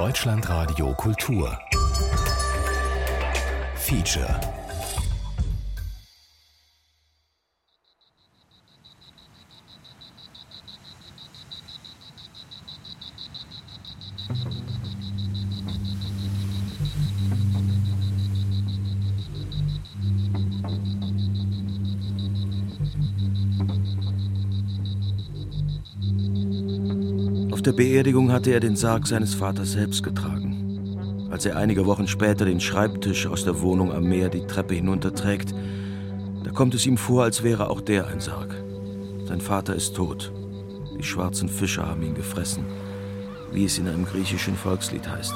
Deutschlandradio Kultur Feature. Auf der Beerdigung hatte er den Sarg seines Vaters selbst getragen. Als er einige Wochen später den Schreibtisch aus der Wohnung am Meer die Treppe hinunterträgt, da kommt es ihm vor, als wäre auch der ein Sarg. Sein Vater ist tot. Die schwarzen Fische haben ihn gefressen, wie es in einem griechischen Volkslied heißt.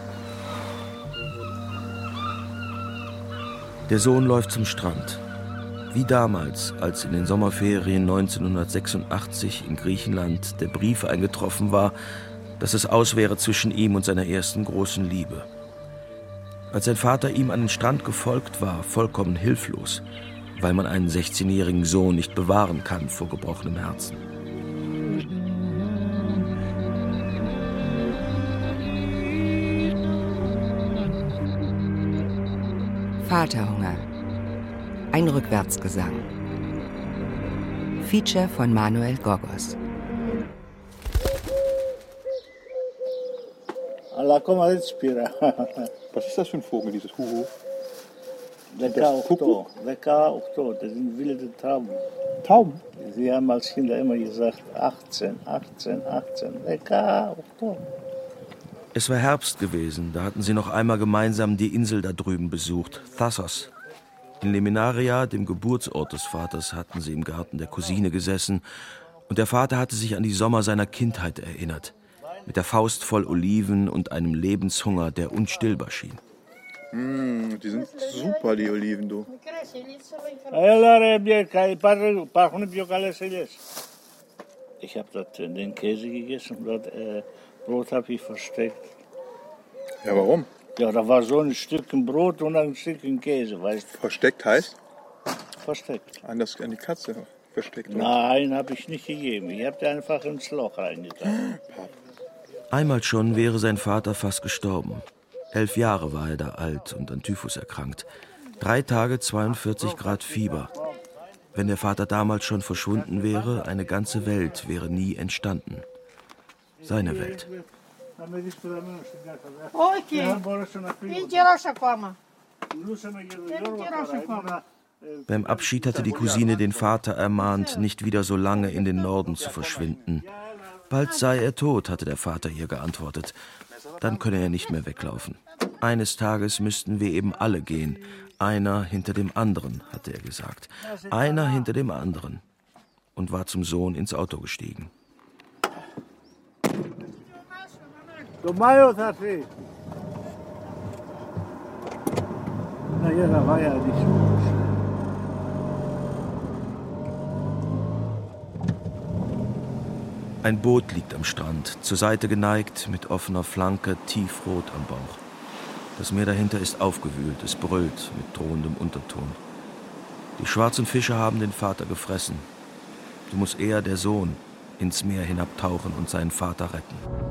Der Sohn läuft zum Strand. Wie damals, als in den Sommerferien 1986 in Griechenland der Brief eingetroffen war, dass es aus wäre zwischen ihm und seiner ersten großen Liebe. Als sein Vater ihm an den Strand gefolgt war, vollkommen hilflos, weil man einen 16-jährigen Sohn nicht bewahren kann vor gebrochenem Herzen. Vaterhunger. Ein Rückwärtsgesang. Feature von Manuel Gogos. Was ist das für ein Vogel, dieses Huhu? WK8, das sind wilde Tauben. Tauben? Sie haben als Kinder immer gesagt, 18, WK8. Es war Herbst gewesen, da hatten sie noch einmal gemeinsam die Insel da drüben besucht, Thasos. In Liminaria, dem Geburtsort des Vaters, hatten sie im Garten der Cousine gesessen und der Vater hatte sich an die Sommer seiner Kindheit erinnert, mit der Faust voll Oliven und einem Lebenshunger, der unstillbar schien. Die sind super, die Oliven, du. Ich habe dort den Käse gegessen und dort Brot habe ich versteckt. Ja, warum? Ja, da war so ein Stückchen Brot und ein Stückchen Käse, weißt du. Versteckt heißt? Versteckt. An die Katze versteckt. Oder? Nein, habe ich nicht gegeben. Ich habe die einfach ins Loch reingetan. Einmal schon wäre sein Vater fast gestorben. 11 Jahre war er da alt und an Typhus erkrankt. 3 Tage, 42 Grad Fieber. Wenn der Vater damals schon verschwunden wäre, eine ganze Welt wäre nie entstanden. Seine Welt. Beim Abschied hatte die Cousine den Vater ermahnt, nicht wieder so lange in den Norden zu verschwinden. Bald sei er tot, hatte der Vater ihr geantwortet. Dann könne er nicht mehr weglaufen. Eines Tages müssten wir eben alle gehen. Einer hinter dem anderen, hatte er gesagt. Einer hinter dem anderen. Und war zum Sohn ins Auto gestiegen. Naja, da war ja nicht so. Ein Boot liegt am Strand, zur Seite geneigt, mit offener Flanke, tiefrot am Bauch. Das Meer dahinter ist aufgewühlt, es brüllt mit drohendem Unterton. Die schwarzen Fische haben den Vater gefressen. Du musst eher, der Sohn, ins Meer hinabtauchen und seinen Vater retten.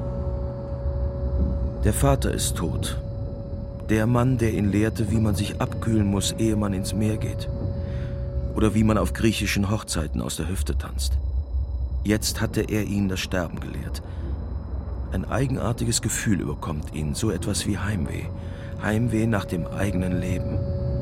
Der Vater ist tot. Der Mann, der ihn lehrte, wie man sich abkühlen muss, ehe man ins Meer geht. Oder wie man auf griechischen Hochzeiten aus der Hüfte tanzt. Jetzt hatte er ihn das Sterben gelehrt. Ein eigenartiges Gefühl überkommt ihn, so etwas wie Heimweh. Heimweh nach dem eigenen Leben.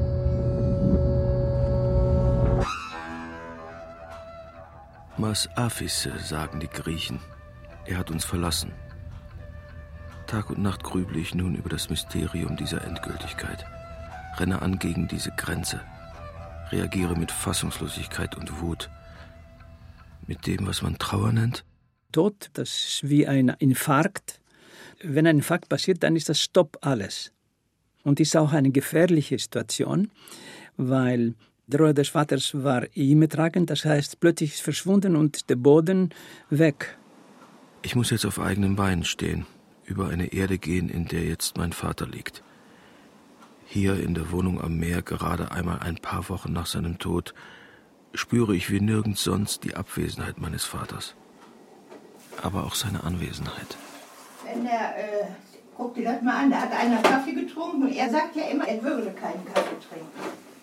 Mas Aphise, sagen die Griechen. Er hat uns verlassen. Tag und Nacht grüble ich nun über das Mysterium dieser Endgültigkeit. Renne an gegen diese Grenze. Reagiere mit Fassungslosigkeit und Wut. Mit dem, was man Trauer nennt? Tod, das ist wie ein Infarkt. Wenn ein Infarkt passiert, dann ist das Stopp alles. Und ist auch eine gefährliche Situation, weil der Reue des Vaters war ihm tragend, das heißt, plötzlich ist verschwunden und der Boden weg. Ich muss jetzt auf eigenen Beinen stehen, über eine Erde gehen, in der jetzt mein Vater liegt. Hier in der Wohnung am Meer, gerade einmal ein paar Wochen nach seinem Tod, spüre ich wie nirgends sonst die Abwesenheit meines Vaters. Aber auch seine Anwesenheit. Wenn er Guck dir das mal an, da hat einer Kaffee getrunken und er sagt ja immer, er würde keinen Kaffee trinken.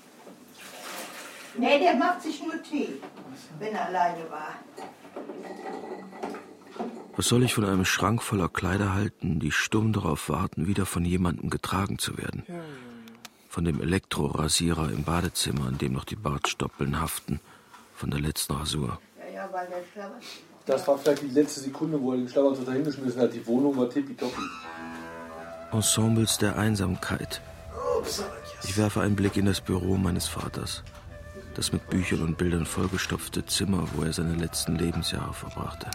Nee, der macht sich nur Tee, wenn er alleine war. Was soll ich von einem Schrank voller Kleider halten, die stumm darauf warten, wieder von jemandem getragen zu werden? Von dem Elektrorasierer im Badezimmer, an dem noch die Bartstoppeln haften, von der letzten Rasur. Ja, weil der Schlauer. Das war vielleicht die letzte Sekunde, wo er den Schlauer hingeschmissen hat. Die Wohnung war tippitoppi. Ensembles der Einsamkeit. Ich werfe einen Blick in das Büro meines Vaters. Das mit Büchern und Bildern vollgestopfte Zimmer, wo er seine letzten Lebensjahre verbrachte.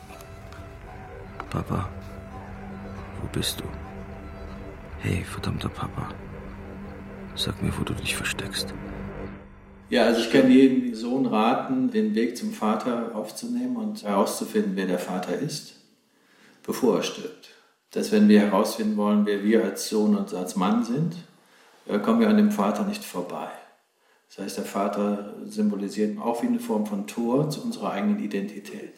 Papa, wo bist du? Hey, verdammter Papa, sag mir, wo du dich versteckst. Ja, also ich kann jedem Sohn raten, den Weg zum Vater aufzunehmen und herauszufinden, wer der Vater ist, bevor er stirbt. Dass wenn wir herausfinden wollen, wer wir als Sohn und als Mann sind, kommen wir an dem Vater nicht vorbei. Das heißt, der Vater symbolisiert auch wie eine Form von Tor zu unserer eigenen Identität.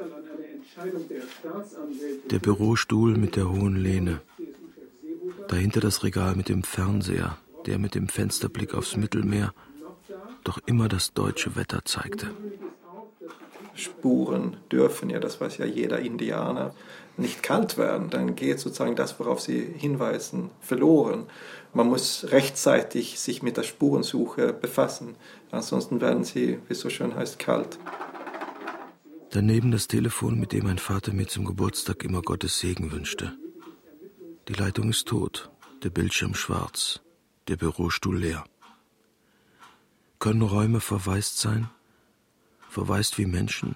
Der Bürostuhl mit der hohen Lehne. Dahinter das Regal mit dem Fernseher, der mit dem Fensterblick aufs Mittelmeer doch immer das deutsche Wetter zeigte. Spuren dürfen ja, das weiß ja jeder Indianer, nicht kalt werden. Dann geht sozusagen das, worauf sie hinweisen, verloren. Man muss rechtzeitig sich mit der Spurensuche befassen. Ansonsten werden sie, wie es so schön heißt, kalt. Daneben das Telefon, mit dem mein Vater mir zum Geburtstag immer Gottes Segen wünschte. Die Leitung ist tot, der Bildschirm schwarz, der Bürostuhl leer. Können Räume verwaist sein? Verwaist wie Menschen?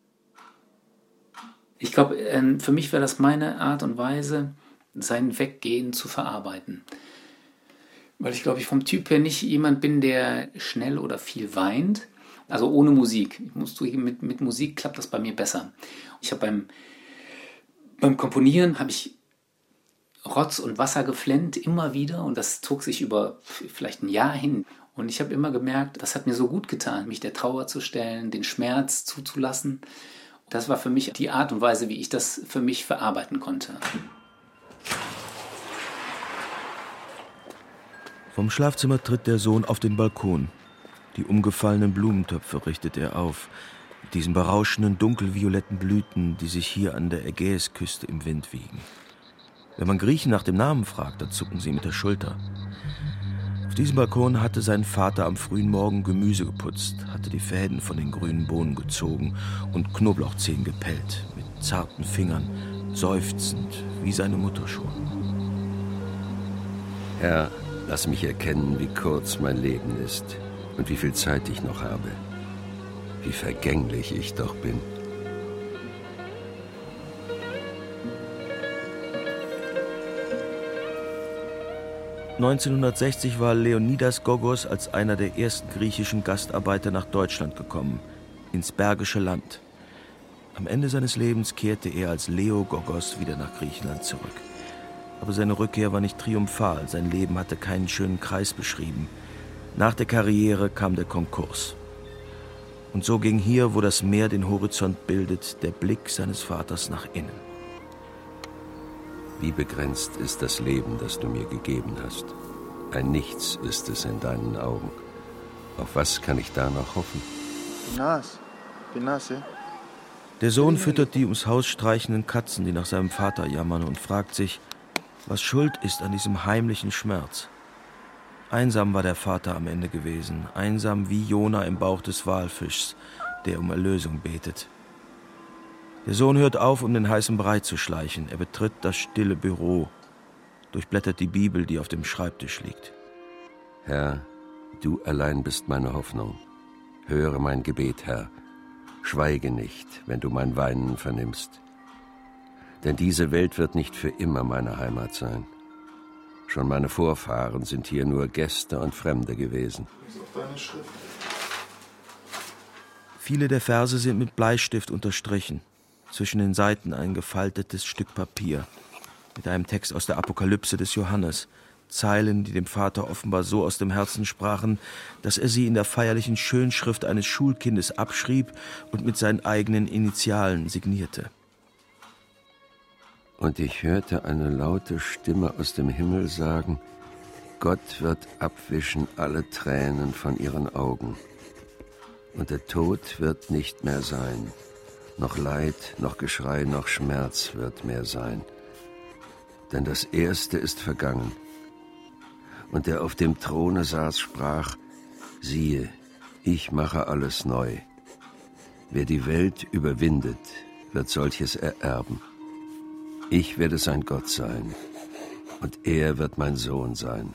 Ich glaube, für mich wäre das meine Art und Weise, sein Weggehen zu verarbeiten. Weil ich glaube, ich vom Typ her nicht jemand bin, der schnell oder viel weint. Also ohne Musik. Ich muss zugeben, mit Musik klappt das bei mir besser. Ich habe beim Komponieren habe ich Rotz und Wasser geflennt, immer wieder. Und das zog sich über vielleicht ein Jahr hin. Und ich habe immer gemerkt, das hat mir so gut getan, mich der Trauer zu stellen, den Schmerz zuzulassen. Das war für mich die Art und Weise, wie ich das für mich verarbeiten konnte. Vom Schlafzimmer tritt der Sohn auf den Balkon. Die umgefallenen Blumentöpfe richtet er auf, mit diesen berauschenden dunkelvioletten Blüten, die sich hier an der Ägäisküste im Wind wiegen. Wenn man Griechen nach dem Namen fragt, dann zucken sie mit der Schulter. Auf diesem Balkon hatte sein Vater am frühen Morgen Gemüse geputzt, hatte die Fäden von den grünen Bohnen gezogen und Knoblauchzehen gepellt, mit zarten Fingern, seufzend, wie seine Mutter schon. Herr, lass mich erkennen, wie kurz mein Leben ist und wie viel Zeit ich noch habe. Wie vergänglich ich doch bin. (1960) war Leonidas Gogos als einer der ersten griechischen Gastarbeiter nach Deutschland gekommen, ins Bergische Land. Am Ende seines Lebens kehrte er als Leo Gogos wieder nach Griechenland zurück. Aber seine Rückkehr war nicht triumphal, sein Leben hatte keinen schönen Kreis beschrieben. Nach der Karriere kam der Konkurs. Und so ging hier, wo das Meer den Horizont bildet, der Blick seines Vaters nach innen. Wie begrenzt ist das Leben, das du mir gegeben hast. Ein Nichts ist es in deinen Augen. Auf was kann ich da noch hoffen? Der Sohn füttert die ums Haus streichenden Katzen, die nach seinem Vater jammern, und fragt sich, was schuld ist an diesem heimlichen Schmerz. Einsam war der Vater am Ende gewesen, einsam wie Jona im Bauch des Walfischs, der um Erlösung betet. Der Sohn hört auf, um den heißen Brei zu schleichen. Er betritt das stille Büro, durchblättert die Bibel, die auf dem Schreibtisch liegt. Herr, du allein bist meine Hoffnung. Höre mein Gebet, Herr. Schweige nicht, wenn du mein Weinen vernimmst. Denn diese Welt wird nicht für immer meine Heimat sein. Schon meine Vorfahren sind hier nur Gäste und Fremde gewesen. Viele der Verse sind mit Bleistift unterstrichen. Zwischen den Seiten ein gefaltetes Stück Papier mit einem Text aus der Apokalypse des Johannes. Zeilen, die dem Vater offenbar so aus dem Herzen sprachen, dass er sie in der feierlichen Schönschrift eines Schulkindes abschrieb und mit seinen eigenen Initialen signierte. Und ich hörte eine laute Stimme aus dem Himmel sagen, Gott wird abwischen alle Tränen von ihren Augen. Und der Tod wird nicht mehr sein. Noch Leid, noch Geschrei, noch Schmerz wird mehr sein. Denn das Erste ist vergangen. Und der auf dem Throne saß, sprach, siehe, ich mache alles neu. Wer die Welt überwindet, wird solches ererben. Ich werde sein Gott sein, und er wird mein Sohn sein.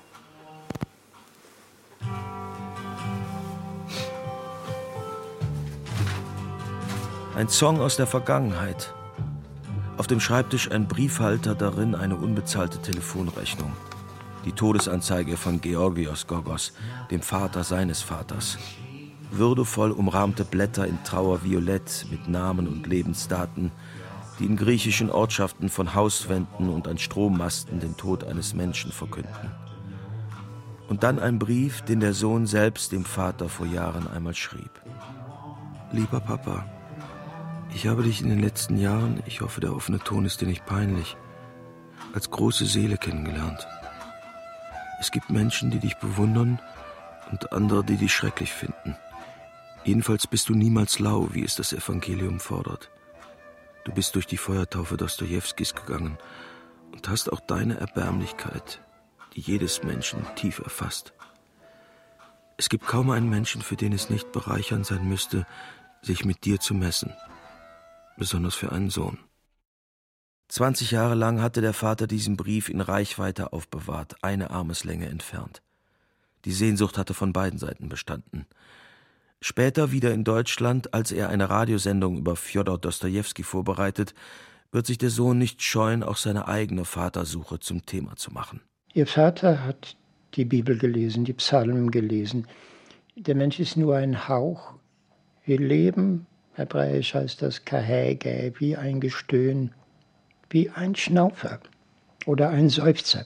Ein Song aus der Vergangenheit. Auf dem Schreibtisch ein Briefhalter, darin eine unbezahlte Telefonrechnung. Die Todesanzeige von Georgios Gogos, dem Vater seines Vaters. Würdevoll umrahmte Blätter in Trauerviolett mit Namen und Lebensdaten, die in griechischen Ortschaften von Hauswänden und an Strommasten den Tod eines Menschen verkünden. Und dann ein Brief, den der Sohn selbst dem Vater vor Jahren einmal schrieb. Lieber Papa, ich habe dich in den letzten Jahren, ich hoffe, der offene Ton ist dir nicht peinlich, als große Seele kennengelernt. Es gibt Menschen, die dich bewundern und andere, die dich schrecklich finden. Jedenfalls bist du niemals lau, wie es das Evangelium fordert. Du bist durch die Feuertaufe Dostojewskis gegangen und hast auch deine Erbärmlichkeit, die jedes Menschen tief erfasst. Es gibt kaum einen Menschen, für den es nicht bereichernd sein müsste, sich mit dir zu messen. Besonders für einen Sohn. 20 Jahre lang hatte der Vater diesen Brief in Reichweite aufbewahrt, eine Armeslänge entfernt. Die Sehnsucht hatte von beiden Seiten bestanden. Später wieder in Deutschland, als er eine Radiosendung über Fjodor Dostojewski vorbereitet, wird sich der Sohn nicht scheuen, auch seine eigene Vatersuche zum Thema zu machen. Ihr Vater hat die Bibel gelesen, die Psalmen gelesen. Der Mensch ist nur ein Hauch. Wir leben, hebräisch heißt das Kahäge, wie ein Gestöhn, wie ein Schnaufer oder ein Seufzer.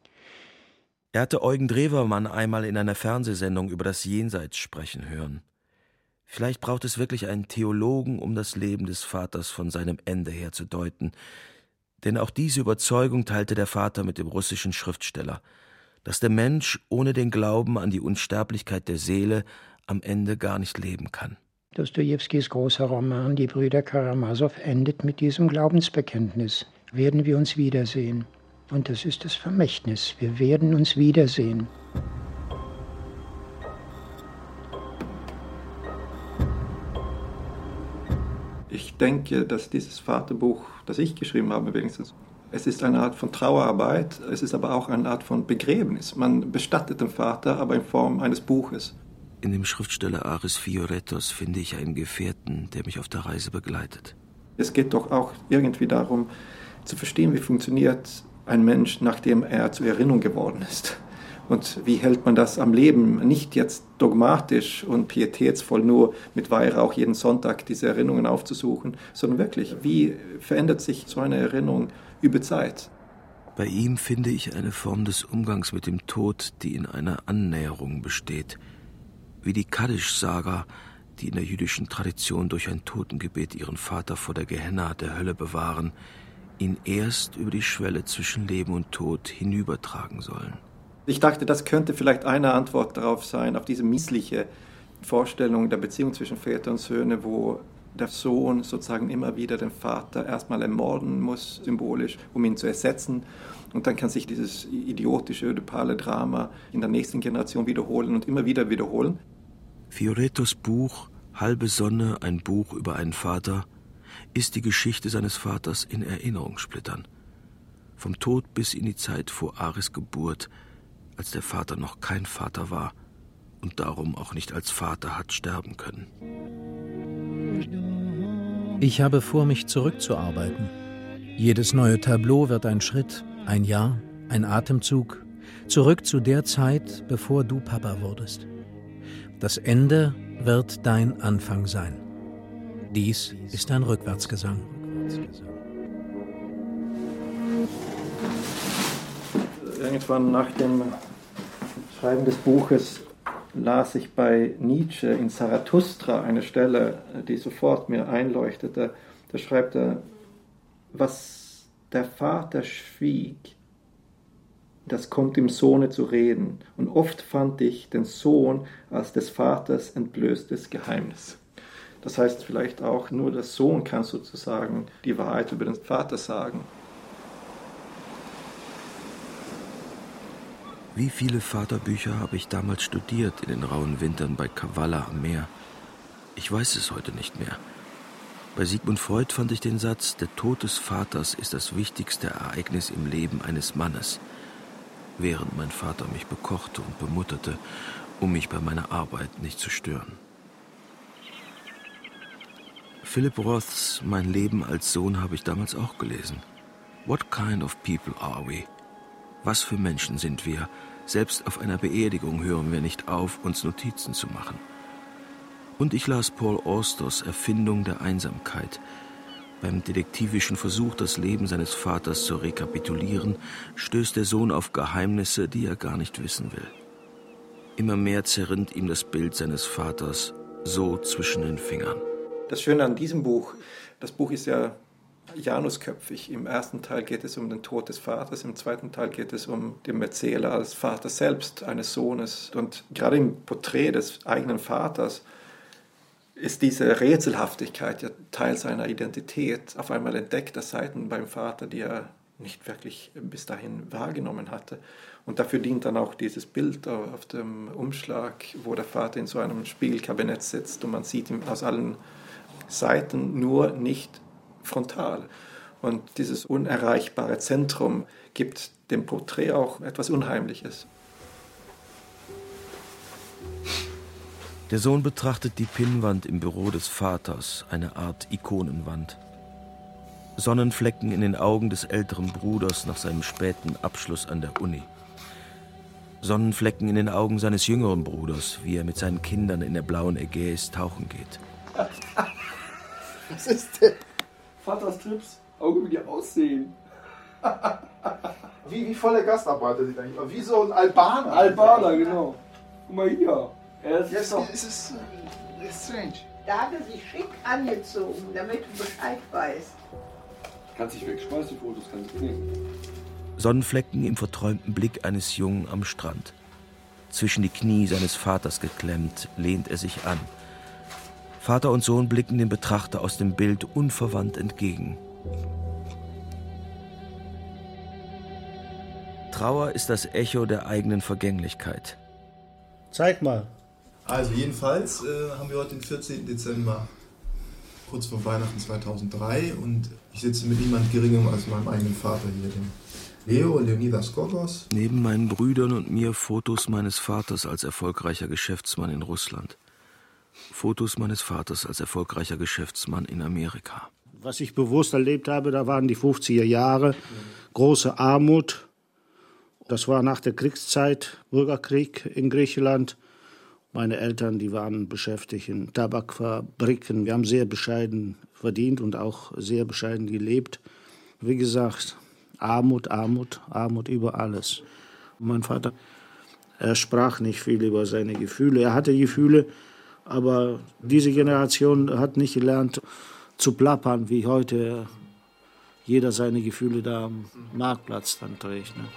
Er hatte Eugen Drewermann einmal in einer Fernsehsendung über das Jenseits sprechen hören. Vielleicht braucht es wirklich einen Theologen, um das Leben des Vaters von seinem Ende her zu deuten. Denn auch diese Überzeugung teilte der Vater mit dem russischen Schriftsteller, dass der Mensch ohne den Glauben an die Unsterblichkeit der Seele am Ende gar nicht leben kann. Dostojewskis großer Roman »Die Brüder Karamasow« endet mit diesem Glaubensbekenntnis. Werden wir uns wiedersehen? Und das ist das Vermächtnis. Wir werden uns wiedersehen. Ich denke, dass dieses Vaterbuch, das ich geschrieben habe, wenigstens, es ist eine Art von Trauerarbeit, es ist aber auch eine Art von Begräbnis. Man bestattet den Vater, aber in Form eines Buches. In dem Schriftsteller Aris Fioretos finde ich einen Gefährten, der mich auf der Reise begleitet. Es geht doch auch irgendwie darum, zu verstehen, wie funktioniert ein Mensch, nachdem er zur Erinnerung geworden ist. Und wie hält man das am Leben? Nicht jetzt dogmatisch und pietätsvoll nur mit Weihrauch jeden Sonntag diese Erinnerungen aufzusuchen, sondern wirklich, wie verändert sich so eine Erinnerung über Zeit? Bei ihm finde ich eine Form des Umgangs mit dem Tod, die in einer Annäherung besteht. Wie die Kaddisch-Saga, die in der jüdischen Tradition durch ein Totengebet ihren Vater vor der Gehenna, der Hölle, bewahren, ihn erst über die Schwelle zwischen Leben und Tod hinübertragen sollen. Ich dachte, das könnte vielleicht eine Antwort darauf sein, auf diese missliche Vorstellung der Beziehung zwischen Väter und Söhne, wo der Sohn sozusagen immer wieder den Vater erstmal ermorden muss, symbolisch, um ihn zu ersetzen. Und dann kann sich dieses idiotische, ödipale Drama in der nächsten Generation wiederholen und immer wieder wiederholen. Fioretos Buch »Halbe Sonne, ein Buch über einen Vater« ist die Geschichte seines Vaters in Erinnerungssplittern. Vom Tod bis in die Zeit vor Aris Geburt, als der Vater noch kein Vater war und darum auch nicht als Vater hat sterben können. Ich habe vor, mich zurückzuarbeiten. Jedes neue Tableau wird ein Schritt, ein Jahr, ein Atemzug, zurück zu der Zeit, bevor du Papa wurdest. Das Ende wird dein Anfang sein. Dies ist ein Rückwärtsgesang. Irgendwann nach dem Schreiben des Buches las ich bei Nietzsche in Zarathustra eine Stelle, die sofort mir einleuchtete. Da schreibt er, was der Vater schwieg, das kommt im Sohne zu reden. Und oft fand ich den Sohn als des Vaters entblößtes Geheimnis. Das heißt vielleicht auch, nur der Sohn kann sozusagen die Wahrheit über den Vater sagen. Wie viele Vaterbücher habe ich damals studiert in den rauen Wintern bei Kavala am Meer? Ich weiß es heute nicht mehr. Bei Sigmund Freud fand ich den Satz, der Tod des Vaters ist das wichtigste Ereignis im Leben eines Mannes, während mein Vater mich bekochte und bemutterte, um mich bei meiner Arbeit nicht zu stören. Philip Roths Mein Leben als Sohn habe ich damals auch gelesen. What kind of people are we? Was für Menschen sind wir? Selbst auf einer Beerdigung hören wir nicht auf, uns Notizen zu machen. Und ich las Paul Austers Erfindung der Einsamkeit. Beim detektivischen Versuch, das Leben seines Vaters zu rekapitulieren, stößt der Sohn auf Geheimnisse, die er gar nicht wissen will. Immer mehr zerrinnt ihm das Bild seines Vaters so zwischen den Fingern. Das Schöne an diesem Buch, das Buch ist ja janusköpfig. Im ersten Teil geht es um den Tod des Vaters, im zweiten Teil geht es um den Erzähler als Vater selbst eines Sohnes. Und gerade im Porträt des eigenen Vaters ist diese Rätselhaftigkeit ja Teil seiner Identität. Auf einmal entdeckt er Seiten beim Vater, die er nicht wirklich bis dahin wahrgenommen hatte. Und dafür dient dann auch dieses Bild auf dem Umschlag, wo der Vater in so einem Spiegelkabinett sitzt und man sieht ihn aus allen Seiten, nur nicht frontal. Und dieses unerreichbare Zentrum gibt dem Porträt auch etwas Unheimliches. Der Sohn betrachtet die Pinnwand im Büro des Vaters, eine Art Ikonenwand. Sonnenflecken in den Augen des älteren Bruders nach seinem späten Abschluss an der Uni. Sonnenflecken in den Augen seines jüngeren Bruders, wie er mit seinen Kindern in der blauen Ägäis tauchen geht. Was ist denn? Vaters Trips, Augen wie die aussehen. Wie voll der Gastarbeiter sieht eigentlich. Wie so ein Albaner. Albaner, genau. Guck mal hier. Jetzt ist es strange. Da hat er sich schick angezogen, damit du Bescheid weißt. Kannst dich wegschmeißen, die Fotos kannst du nehmen. Sonnenflecken im verträumten Blick eines Jungen am Strand. Zwischen die Knie seines Vaters geklemmt, lehnt er sich an. Vater und Sohn blicken dem Betrachter aus dem Bild unverwandt entgegen. Trauer ist das Echo der eigenen Vergänglichkeit. Zeig mal. Also jedenfalls haben wir heute den 14. Dezember, kurz vor Weihnachten 2003, und ich sitze mit niemand Geringem als meinem eigenen Vater hier, dem Leonidas Gogos. Neben meinen Brüdern und mir Fotos meines Vaters als erfolgreicher Geschäftsmann in Russland. Fotos meines Vaters als erfolgreicher Geschäftsmann in Amerika. Was ich bewusst erlebt habe, da waren die 50er Jahre, große Armut. Das war nach der Kriegszeit, Bürgerkrieg in Griechenland. Meine Eltern, die waren beschäftigt in Tabakfabriken. Wir haben sehr bescheiden verdient und auch sehr bescheiden gelebt. Wie gesagt, Armut, Armut, Armut über alles. Und mein Vater, er sprach nicht viel über seine Gefühle. Er hatte Gefühle, aber diese Generation hat nicht gelernt zu plappern, wie heute jeder seine Gefühle da am Marktplatz dann trägt. Ne?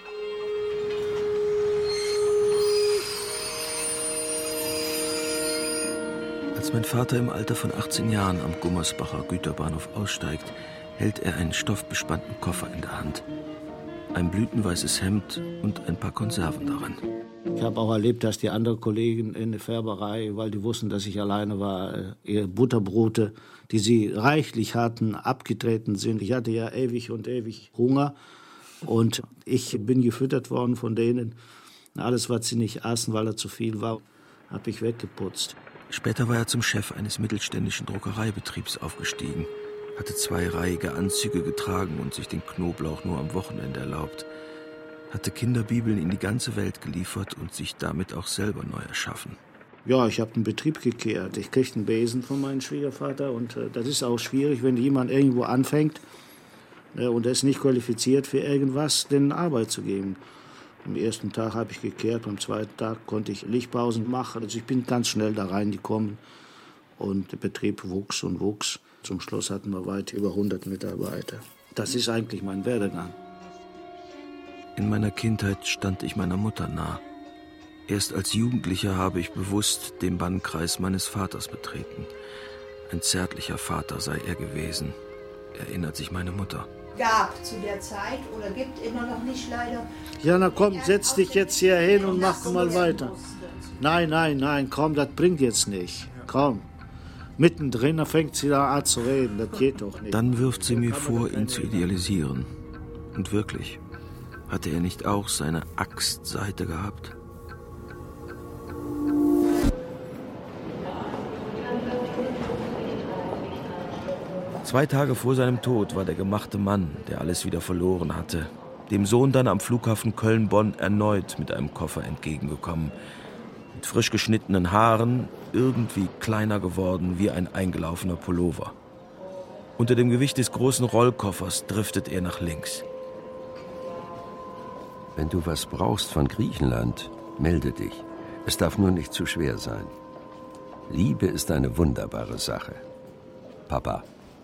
Als mein Vater im Alter von 18 Jahren am Gummersbacher Güterbahnhof aussteigt, hält er einen stoffbespannten Koffer in der Hand. Ein blütenweißes Hemd und ein paar Konserven darin. Ich habe auch erlebt, dass die anderen Kollegen in der Färberei, weil die wussten, dass ich alleine war, ihre Butterbrote, die sie reichlich hatten, abgetreten sind. Ich hatte ja ewig und ewig Hunger und ich bin gefüttert worden von denen. Alles, was sie nicht aßen, weil er zu viel war, habe ich weggeputzt. Später war er zum Chef eines mittelständischen Druckereibetriebs aufgestiegen, hatte zweireihige Anzüge getragen und sich den Knoblauch nur am Wochenende erlaubt, hatte Kinderbibeln in die ganze Welt geliefert und sich damit auch selber neu erschaffen. Ja, ich habe den Betrieb gekehrt. Ich kriegte einen Besen von meinem Schwiegervater und das ist auch schwierig, wenn jemand irgendwo anfängt und er ist nicht qualifiziert für irgendwas, denen Arbeit zu geben. Am ersten Tag habe ich gekehrt, am zweiten Tag konnte ich Lichtpausen machen. Also ich bin ganz schnell da reingekommen und der Betrieb wuchs und wuchs. Zum Schluss hatten wir weit über 100 Mitarbeiter. Das ist eigentlich mein Werdegang. In meiner Kindheit stand ich meiner Mutter nah. Erst als Jugendlicher habe ich bewusst den Bannkreis meines Vaters betreten. Ein zärtlicher Vater sei er gewesen, erinnert sich meine Mutter. Gab zu der Zeit oder gibt immer noch nicht leider. Ja, na komm, setz dich jetzt hier hin und mach mal weiter. Nein, komm, das bringt jetzt nicht. Komm. Mittendrin, da fängt sie da an zu reden, das geht doch nicht. Dann wirft sie mir vor, ihn zu idealisieren. Und wirklich, hatte er nicht auch seine Axtseite gehabt? Zwei Tage vor seinem Tod war der gemachte Mann, der alles wieder verloren hatte, dem Sohn dann am Flughafen Köln-Bonn erneut mit einem Koffer entgegengekommen. Mit frisch geschnittenen Haaren, irgendwie kleiner geworden wie ein eingelaufener Pullover. Unter dem Gewicht des großen Rollkoffers driftet er nach links. Wenn du was brauchst von Griechenland, melde dich. Es darf nur nicht zu schwer sein. Liebe ist eine wunderbare Sache. Papa.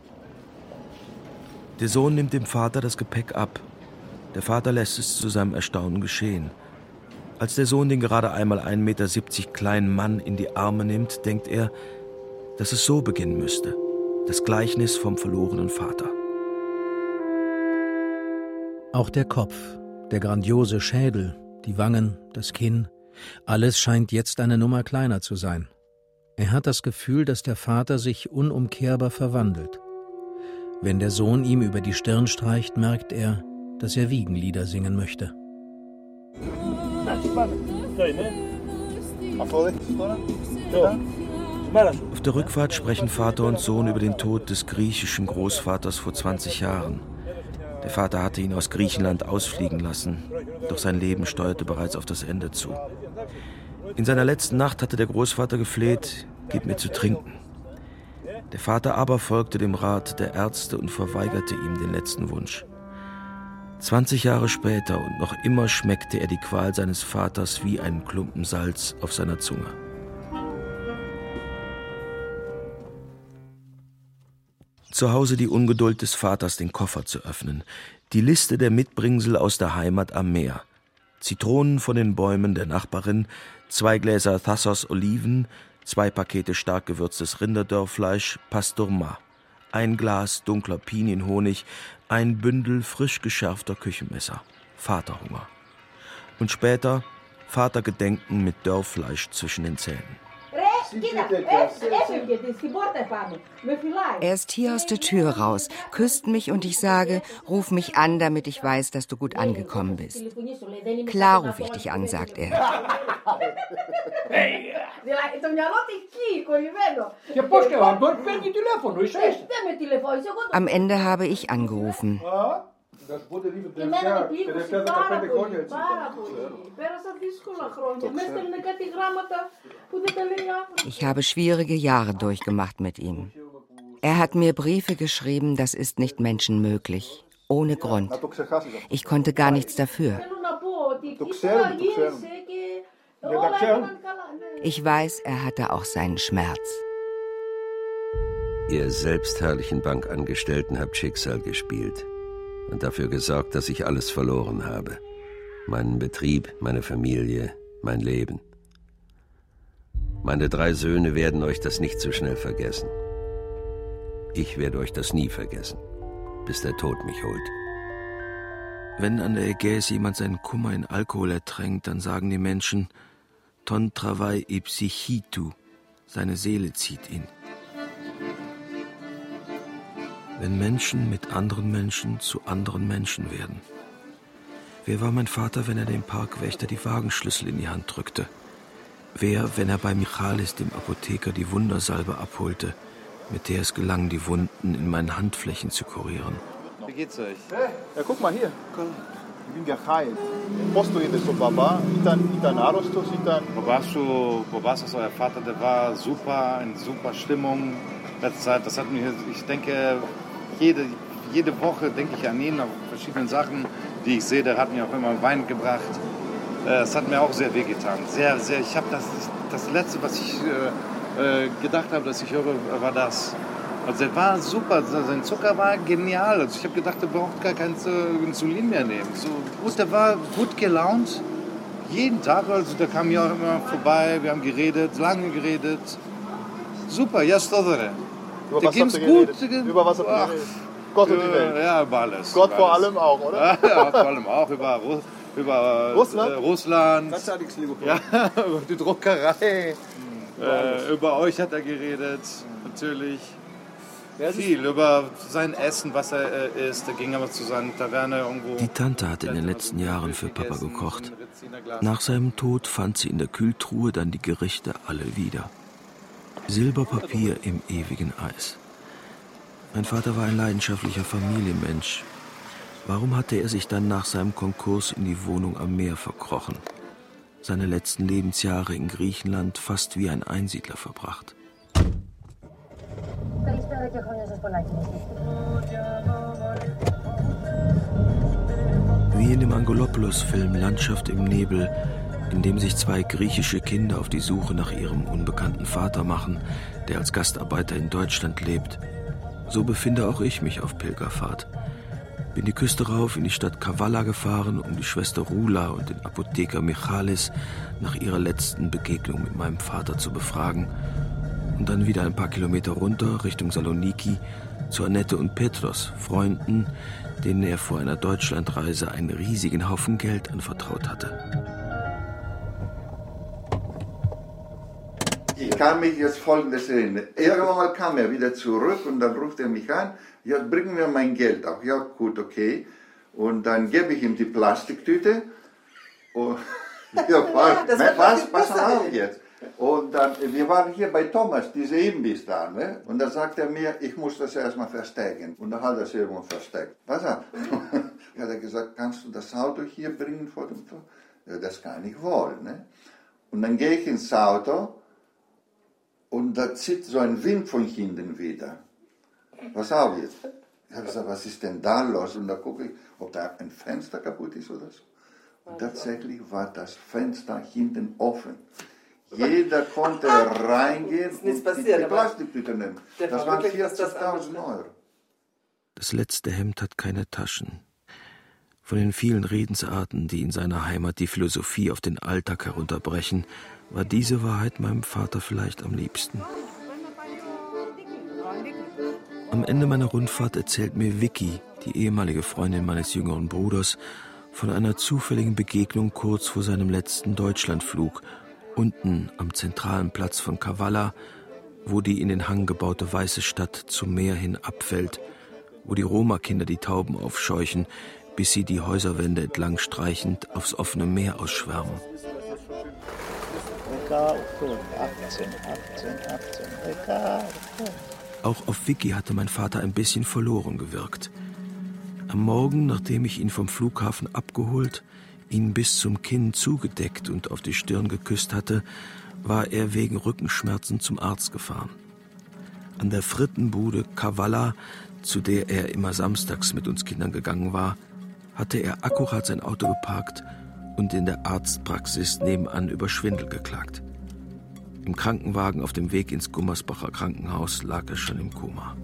Der Sohn nimmt dem Vater das Gepäck ab. Der Vater lässt es zu seinem Erstaunen geschehen. Als der Sohn den gerade einmal 1,70 Meter kleinen Mann in die Arme nimmt, denkt er, dass es so beginnen müsste. Das Gleichnis vom verlorenen Vater. Auch der Kopf, der grandiose Schädel, die Wangen, das Kinn, alles scheint jetzt eine Nummer kleiner zu sein. Er hat das Gefühl, dass der Vater sich unumkehrbar verwandelt. Wenn der Sohn ihm über die Stirn streicht, merkt er, dass er Wiegenlieder singen möchte. Auf der Rückfahrt sprechen Vater und Sohn über den Tod des griechischen Großvaters vor 20 Jahren. Der Vater hatte ihn aus Griechenland ausfliegen lassen, doch sein Leben steuerte bereits auf das Ende zu. In seiner letzten Nacht hatte der Großvater gefleht, gib mir zu trinken. Der Vater aber folgte dem Rat der Ärzte und verweigerte ihm den letzten Wunsch. 20 Jahre später und noch immer schmeckte er die Qual seines Vaters wie einen Klumpen Salz auf seiner Zunge. Zu Hause die Ungeduld des Vaters, den Koffer zu öffnen. Die Liste der Mitbringsel aus der Heimat am Meer. Zitronen von den Bäumen der Nachbarin, 2 Gläser Thassos Oliven, 2 Pakete stark gewürztes Rinderdörrfleisch, Pastourma, 1 Glas dunkler Pinienhonig, 1 Bündel frisch geschärfter Küchenmesser. Vaterhunger. Und später Vatergedenken mit Dörrfleisch zwischen den Zähnen. Er ist hier aus der Tür raus, küsst mich und ich sage, ruf mich an, damit ich weiß, dass du gut angekommen bist. Klar rufe ich dich an, sagt er. Am Ende habe ich angerufen. Ich habe schwierige Jahre durchgemacht mit ihm. Er hat mir Briefe geschrieben, das ist nicht menschenmöglich. Ohne Grund. Ich konnte gar nichts dafür. Ich weiß, er hatte auch seinen Schmerz. Ihr selbstherrlichen Bankangestellten habt Schicksal gespielt und dafür gesorgt, dass ich alles verloren habe. Meinen Betrieb, meine Familie, mein Leben. Meine 3 Söhne werden euch das nicht so schnell vergessen. Ich werde euch das nie vergessen, bis der Tod mich holt. Wenn an der Ägäis jemand seinen Kummer in Alkohol ertränkt, dann sagen die Menschen, ton travail e psychitu, seine Seele zieht ihn. Wenn Menschen mit anderen Menschen zu anderen Menschen werden. Wer war mein Vater, wenn er dem Parkwächter die Wagenschlüssel in die Hand drückte? Wer, wenn er bei Michalis, dem Apotheker, die Wundersalbe abholte, mit der es gelang, die Wunden in meinen Handflächen zu kurieren? Wie geht's euch? Ja, guck mal hier. Ich bin geheilt. Posto ide so Baba, itan arostos, itan... Bobassos, euer Vater, der war super, in super Stimmung. Letzte Zeit, das hat mir, ich denke, jede Woche denke ich an ihn, auf verschiedenen Sachen, die ich sehe. Der hat mir auch immer Wein gebracht. Das hat mir auch sehr wehgetan. Sehr, sehr. Ich habe das Letzte, was ich gedacht habe, dass ich höre, war das. Also er war super, sein Zucker war genial. Also ich habe gedacht, er braucht gar kein Insulin mehr nehmen. So gut, er war gut gelaunt. Jeden Tag, also der kam hier auch immer vorbei, wir haben geredet, lange geredet. Super, ja, stodere. Über was habt ihr geredet? Über was habt ihr geredet? Gott und die Welt. Ja, über alles. Gott über vor alles. allem auch, oder? Ja, vor allem auch über Russland. Ja, über die Druckerei. Über euch hat er geredet, natürlich. Viel über sein Essen, was er isst. Er ging aber zu seiner Taverne irgendwo. Die Tante hatte in den letzten Jahren für Papa gekocht. Nach seinem Tod fand sie in der Kühltruhe dann die Gerichte alle wieder. Silberpapier im ewigen Eis. Mein Vater war ein leidenschaftlicher Familienmensch. Warum hatte er sich dann nach seinem Konkurs in die Wohnung am Meer verkrochen? Seine letzten Lebensjahre in Griechenland fast wie ein Einsiedler verbracht. Wie in dem Angelopoulos-Film Landschaft im Nebel, in dem sich zwei griechische Kinder auf die Suche nach ihrem unbekannten Vater machen, der als Gastarbeiter in Deutschland lebt, so befinde auch ich mich auf Pilgerfahrt. Bin die Küste rauf in die Stadt Kavala gefahren, um die Schwester Rula und den Apotheker Michalis nach ihrer letzten Begegnung mit meinem Vater zu befragen und dann wieder ein paar Kilometer runter Richtung Saloniki zu Annette und Petros, Freunden, denen er vor einer Deutschlandreise einen riesigen Haufen Geld anvertraut hatte. Ich kann mich jetzt Folgendes erinnern. Irgendwann mal kam er wieder zurück und dann ruft er mich an, ja, bring mir mein Geld auch. Ja, gut, okay. Und dann gebe ich ihm die Plastiktüte. Und ja, was auf jetzt? Und dann, wir waren hier bei Thomas, diese Imbiss da, ne? Und da sagt er mir, ich muss das erstmal verstecken. Und dann hat er es irgendwo versteckt. Was hat er gesagt, kannst du das Auto hier bringen vor dem Tor? Ja, das kann ich wohl, ne? Und dann gehe ich ins Auto und da zieht so ein Wind von hinten wieder. Was auf jetzt? Ich habe gesagt, was ist denn da los? Und da gucke ich, ob da ein Fenster kaputt ist oder so. Und tatsächlich war das Fenster hinten offen. Jeder konnte reingehen und die Plastiktüte nehmen. Das waren 40.000 Euro. Das letzte Hemd hat keine Taschen. Von den vielen Redensarten, die in seiner Heimat die Philosophie auf den Alltag herunterbrechen, war diese Wahrheit meinem Vater vielleicht am liebsten. Am Ende meiner Rundfahrt erzählt mir Vicky, die ehemalige Freundin meines jüngeren Bruders, von einer zufälligen Begegnung kurz vor seinem letzten Deutschlandflug, unten am zentralen Platz von Kavala, wo die in den Hang gebaute weiße Stadt zum Meer hin abfällt, wo die Roma-Kinder die Tauben aufscheuchen, bis sie die Häuserwände entlang streichend aufs offene Meer ausschwärmen. 18. Auch auf Vicky hatte mein Vater ein bisschen verloren gewirkt. Am Morgen, nachdem ich ihn vom Flughafen abgeholt, ihn bis zum Kinn zugedeckt und auf die Stirn geküsst hatte, war er wegen Rückenschmerzen zum Arzt gefahren. An der Frittenbude Kavala, zu der er immer samstags mit uns Kindern gegangen war, hatte er akkurat sein Auto geparkt und in der Arztpraxis nebenan über Schwindel geklagt. Im Krankenwagen auf dem Weg ins Gummersbacher Krankenhaus lag er schon im Koma.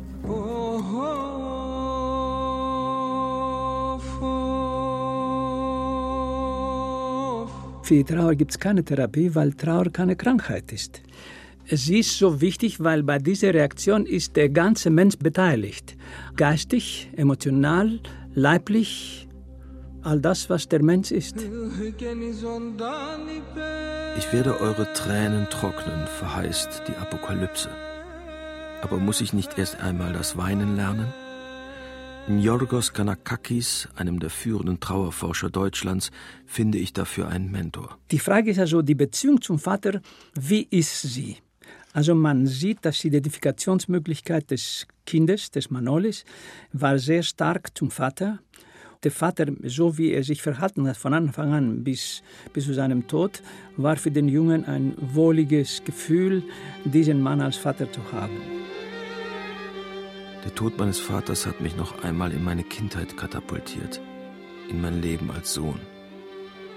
Für die Trauer gibt es keine Therapie, weil Trauer keine Krankheit ist. Es ist so wichtig, weil bei dieser Reaktion ist der ganze Mensch beteiligt. Geistig, emotional, leiblich, all das, was der Mensch ist. Ich werde eure Tränen trocknen, verheißt die Apokalypse. Aber muss ich nicht erst einmal das Weinen lernen? In Yorgos Kanakakis, einem der führenden Trauerforscher Deutschlands, finde ich dafür einen Mentor. Die Frage ist also, die Beziehung zum Vater, wie ist sie? Also man sieht, dass die Identifikationsmöglichkeit des Kindes, des Manolis, war sehr stark zum Vater. Der Vater, so wie er sich verhalten hat von Anfang an bis zu seinem Tod, war für den Jungen ein wohliges Gefühl, diesen Mann als Vater zu haben. Der Tod meines Vaters hat mich noch einmal in meine Kindheit katapultiert, in mein Leben als Sohn.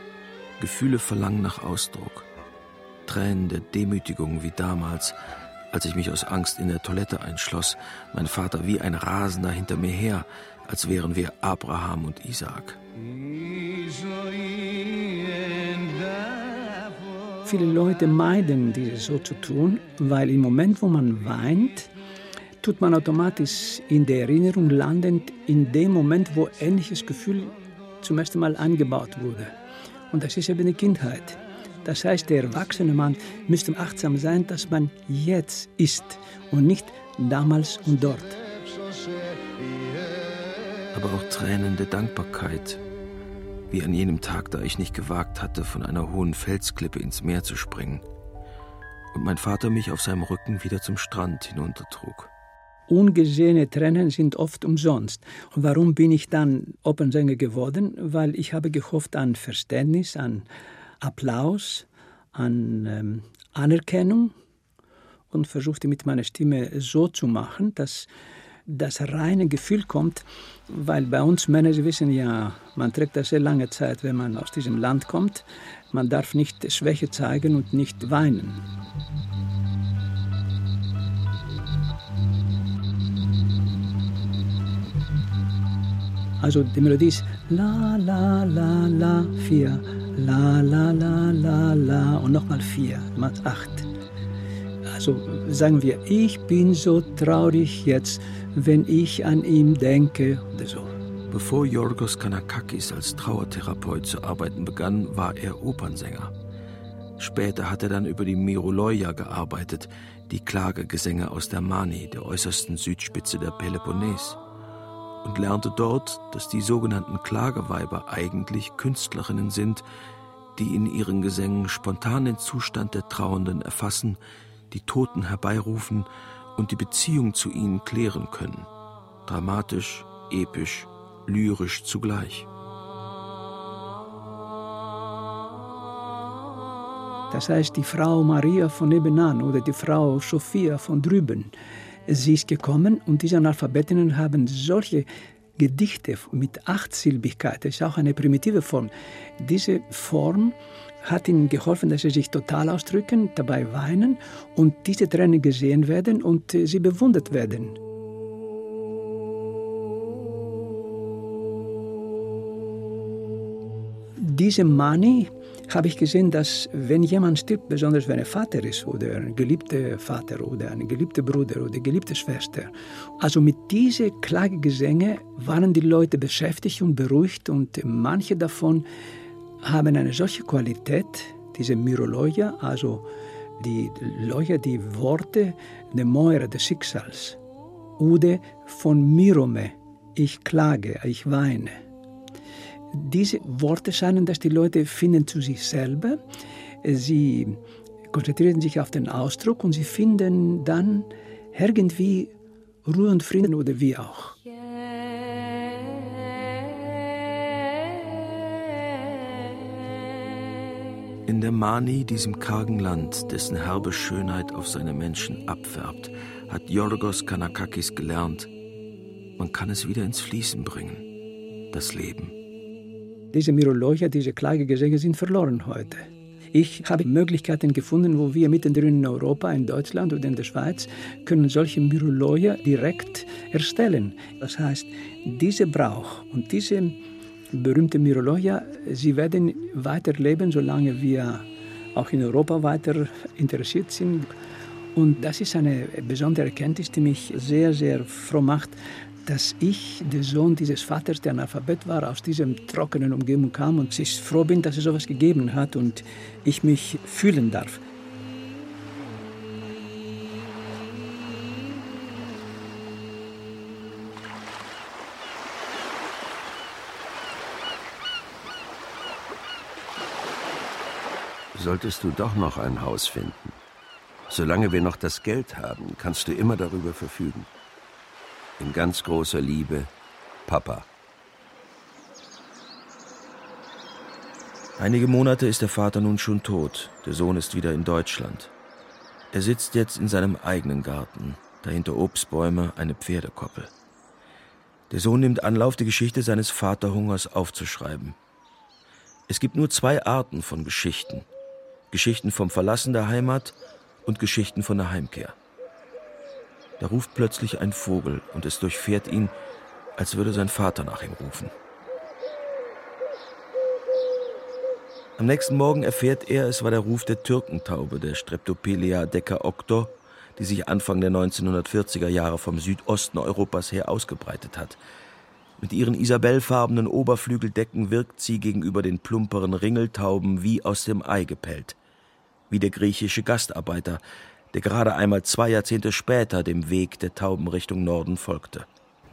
Gefühle verlangen nach Ausdruck. Tränen der Demütigung wie damals, als ich mich aus Angst in der Toilette einschloss, mein Vater wie ein Rasender hinter mir her, als wären wir Abraham und Isaak. Viele Leute meiden, dieses so zu tun, weil im Moment, wo man weint, tut man automatisch in der Erinnerung landend in dem Moment, wo ähnliches Gefühl zum ersten Mal eingebaut wurde. Und das ist eben die Kindheit. Das heißt, der erwachsene Mann müsste achtsam sein, dass man jetzt ist und nicht damals und dort. Aber auch Tränen der Dankbarkeit, wie an jenem Tag, da ich nicht gewagt hatte, von einer hohen Felsklippe ins Meer zu springen und mein Vater mich auf seinem Rücken wieder zum Strand hinuntertrug. Ungesehene Tränen sind oft umsonst. Und warum bin ich dann Opernsänger geworden? Weil ich habe gehofft an Verständnis, an Applaus, an Anerkennung und versuchte mit meiner Stimme so zu machen, dass das reine Gefühl kommt, weil bei uns Männer, Sie wissen ja, man trägt das sehr lange Zeit, wenn man aus diesem Land kommt. Man darf nicht Schwäche zeigen und nicht weinen. Also die Melodie ist la la la la 4, la la la la la und nochmal 4, mal 8. Also sagen wir, ich bin so traurig jetzt, wenn ich an ihn denke oder so. Bevor Yorgos Kanakakis als Trauertherapeut zu arbeiten begann, war er Opernsänger. Später hat er dann über die Miroloia gearbeitet, die Klagegesänge aus der Mani, der äußersten Südspitze der Peloponnes, und lernte dort, dass die sogenannten Klageweiber eigentlich Künstlerinnen sind, die in ihren Gesängen spontan den Zustand der Trauernden erfassen, die Toten herbeirufen und die Beziehung zu ihnen klären können. Dramatisch, episch, lyrisch zugleich. Das heißt, die Frau Maria von nebenan oder die Frau Sophia von drüben, sie ist gekommen und diese Analphabetinnen haben solche Gedichte mit 8-Silbigkeit, das ist auch eine primitive Form. Diese Form hat ihnen geholfen, dass sie sich total ausdrücken, dabei weinen und diese Tränen gesehen werden und sie bewundert werden. Diese Mani habe ich gesehen, dass wenn jemand stirbt, besonders wenn er Vater ist oder ein geliebter Vater oder ein geliebter Bruder oder eine geliebte Schwester, also mit diesen Klagegesängen waren die Leute beschäftigt und beruhigt und manche davon haben eine solche Qualität, diese Miroloia, also die Loia, die Worte der Moira, des Schicksals, oder von Mirome, ich klage, ich weine. Diese Worte scheinen, dass die Leute finden zu sich selber, sie konzentrieren sich auf den Ausdruck und sie finden dann irgendwie Ruhe und Frieden oder wie auch. In der Mani, diesem kargen Land, dessen herbe Schönheit auf seine Menschen abfärbt, hat Yorgos Kanakakis gelernt, man kann es wieder ins Fließen bringen, das Leben. Diese Miroloia, diese Klagegesänge sind verloren heute. Ich habe Möglichkeiten gefunden, wo wir mittendrin in Europa, in Deutschland oder in der Schweiz, können solche Miroloia direkt erstellen. Das heißt, dieser Brauch und diese berühmte Miroloia, sie werden weiterleben, solange wir auch in Europa weiter interessiert sind. Und das ist eine besondere Erkenntnis, die mich sehr, sehr froh macht, dass ich, der Sohn dieses Vaters, der Analphabet war, aus diesem trockenen Umgebung kam und ich froh bin, dass es sowas gegeben hat und ich mich fühlen darf. Solltest du doch noch ein Haus finden. Solange wir noch das Geld haben, kannst du immer darüber verfügen. In ganz großer Liebe, Papa. Einige Monate ist der Vater nun schon tot. Der Sohn ist wieder in Deutschland. Er sitzt jetzt in seinem eigenen Garten, dahinter Obstbäume, eine Pferdekoppel. Der Sohn nimmt Anlauf, die Geschichte seines Vaterhungers aufzuschreiben. Es gibt nur 2 Arten von Geschichten. Geschichten vom Verlassen der Heimat und Geschichten von der Heimkehr. Da ruft plötzlich ein Vogel und es durchfährt ihn, als würde sein Vater nach ihm rufen. Am nächsten Morgen erfährt er, es war der Ruf der Türkentaube, der Streptopelia deccaocto, die sich Anfang der 1940er Jahre vom Südosten Europas her ausgebreitet hat. Mit ihren isabellfarbenen Oberflügeldecken wirkt sie gegenüber den plumperen Ringeltauben wie aus dem Ei gepellt. Wie der griechische Gastarbeiter, der gerade einmal 2 Jahrzehnte später dem Weg der Tauben Richtung Norden folgte.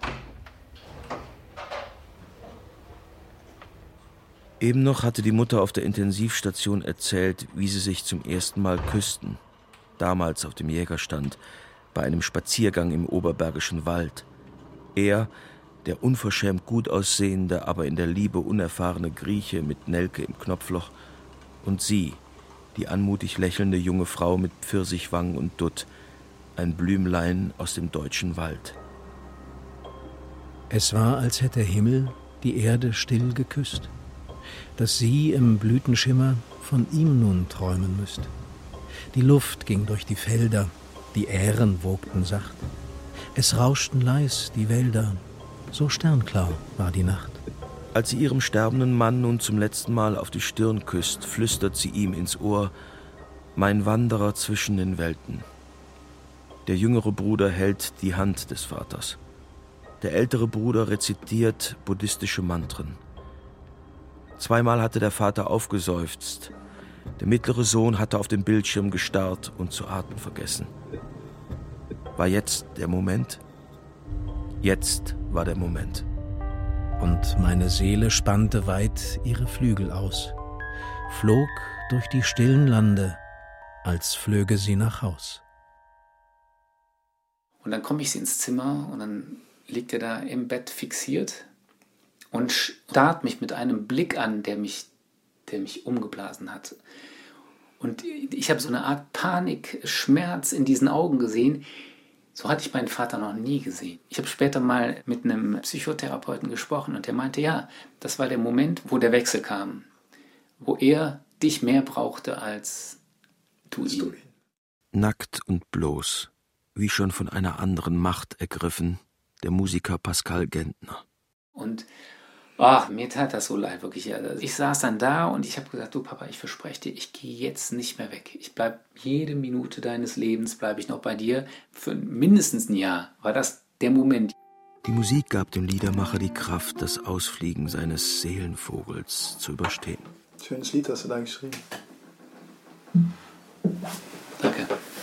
Eben noch hatte die Mutter auf der Intensivstation erzählt, wie sie sich zum ersten Mal küssten. Damals auf dem Jägerstand, bei einem Spaziergang im Oberbergischen Wald. Er, der unverschämt gut aussehende, aber in der Liebe unerfahrene Grieche mit Nelke im Knopfloch, und sie, die anmutig lächelnde junge Frau mit Pfirsichwangen und Dutt, ein Blümlein aus dem deutschen Wald. Es war, als hätte der Himmel die Erde still geküsst, dass sie im Blütenschimmer von ihm nun träumen müsst. Die Luft ging durch die Felder, die Ähren wogten sacht. Es rauschten leis die Wälder, so sternklar war die Nacht. Als sie ihrem sterbenden Mann nun zum letzten Mal auf die Stirn küsst, flüstert sie ihm ins Ohr: Mein Wanderer zwischen den Welten. Der jüngere Bruder hält die Hand des Vaters. Der ältere Bruder rezitiert buddhistische Mantren. 2-mal hatte der Vater aufgeseufzt. Der mittlere Sohn hatte auf den Bildschirm gestarrt und zu atmen vergessen. War jetzt der Moment? Jetzt war der Moment. Und meine Seele spannte weit ihre Flügel aus, flog durch die stillen Lande, als flöge sie nach Haus. Und dann komme ich ins Zimmer und dann liegt er da im Bett fixiert und starrt mich mit einem Blick an, der mich umgeblasen hat. Und ich habe so eine Art Panik, Schmerz in diesen Augen gesehen. So hatte ich meinen Vater noch nie gesehen. Ich habe später mal mit einem Psychotherapeuten gesprochen und der meinte, ja, das war der Moment, wo der Wechsel kam, wo er dich mehr brauchte als du ihn. Nackt und bloß, wie schon von einer anderen Macht ergriffen, der Musiker Pascal Gentner. Und mir tat das so leid, wirklich. Ich saß dann da und ich habe gesagt, du Papa, ich verspreche dir, ich gehe jetzt nicht mehr weg. Ich bleibe jede Minute deines Lebens, bleibe ich noch bei dir. Für mindestens ein Jahr war das der Moment. Die Musik gab dem Liedermacher die Kraft, das Ausfliegen seines Seelenvogels zu überstehen. Schönes Lied hast du da geschrieben. Danke.